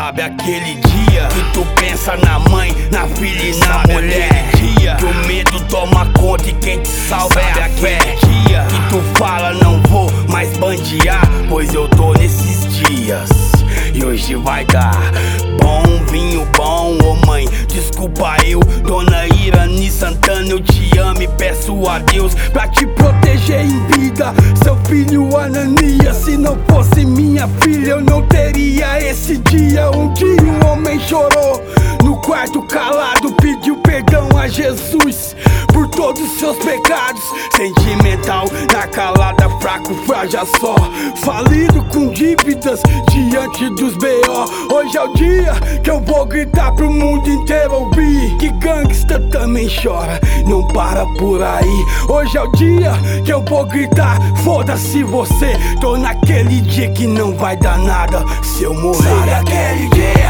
Sabe aquele dia que tu pensa na mãe, na filha e na mulher? Dia que o medo toma conta e quem te salva é a fé. Dia que tu fala não vou mais bandear, pois eu tô nesses dias e hoje vai dar bom, vinho bom. Ô mãe, desculpa eu, Dona Irani Santana, eu te amo e peço a Deus pra te proteger em vida. Seu filho Ananias, se não fosse minha filha eu não teria esse dia. Um dia um homem chorou no quarto calado, pediu perdão a Jesus por todos os seus pecados. Sentimental, na calada, fraco, frágil só, falido com dívidas diante dos B.O. Hoje é o dia que eu vou gritar pro mundo inteiro ouvir que gangsta também chora, não para por aí. Hoje é o dia que eu vou gritar, foda-se você. Tô naquele dia que não vai dar nada se eu morrer. Sabe aquele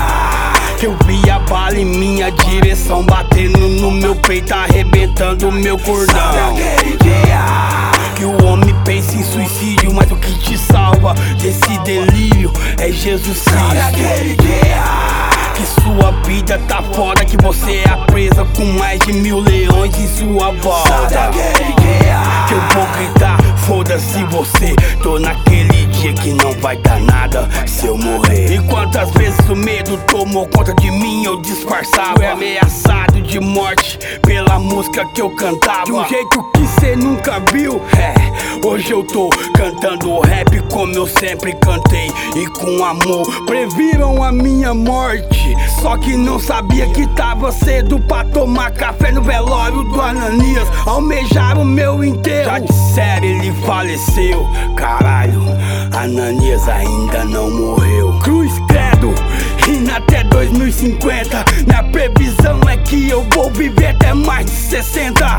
dia que eu vi a bala em minha direção, batendo no meu peito, arrebentando meu cordão. Sabe aquele dia que o homem pensa em suicídio, mas o que te salva desse delírio é Jesus Cristo. Sabe aquele dia que sua vida tá foda, que você é presa com mais de 1000 leões em sua volta. Sabe aquele dia que eu vou gritar, foda-se você. Tô naquele dia que não vai dar nada se eu morrer. E quantas vezes o medo tomou conta de mim, eu disfarçava, fui ameaçado de morte pela música que eu cantava, de um jeito que cê nunca viu. Hoje eu tô cantando rap como eu sempre cantei e com amor. Previram a minha morte, só que não sabia que tava cedo pra tomar café no velório do Ananias. Almejaram o meu enterro, já disseram ele faleceu. Caralho, Ananias ainda não morreu. Cruz credo, rindo até 2050. Minha previsão é que eu vou viver até mais de 60. De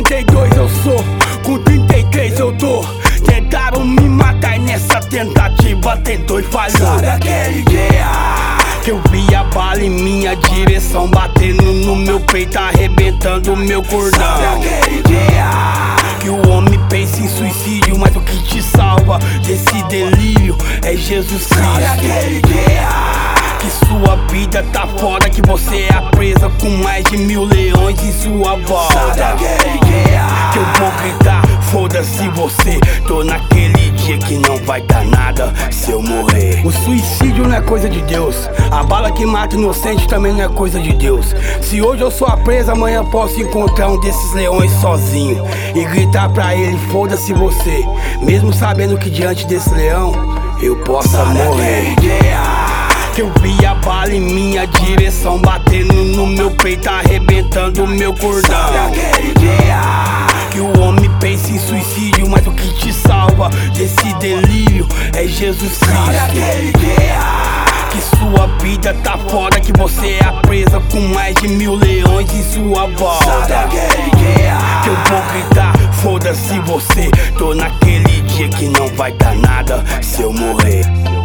82 eu sou, com 33 eu tô. Tentaram me matar e nessa tentativa tentou e falhou. Sabe aquele dia que eu vi a bala em minha direção, batendo no meu peito, arrebentando meu cordão. Sabe aquele dia que o homem pensa em suicídio, mas o que te salva desse delírio é Jesus Cristo. Sabe aquele dia que sua vida tá foda, que você é presa com mais de 1000 leões em sua volta. Sabe aquele dia que eu vou gritar, foda-se você. Tô naquele dia que não vai dar nada se eu morrer. O suicídio não é coisa de Deus, a bala que mata inocente também não é coisa de Deus. Se hoje eu sou a presa, amanhã posso encontrar um desses leões sozinho e gritar pra ele, foda-se você, mesmo sabendo que diante desse leão eu possa morrer. Que eu vi a bala em minha direção, batendo no meu peito, arrebentando meu cordão. Sabe aquele dia que o homem pensa em suicídio, mas o que te salva desse delírio é Jesus Cristo. Sabe aquele dia que sua vida tá foda, que você é presa com mais de 1000 leões em sua volta. Sabe aquele dia que eu vou gritar, foda-se você. Tô naquele dia que não vai dar nada se eu morrer.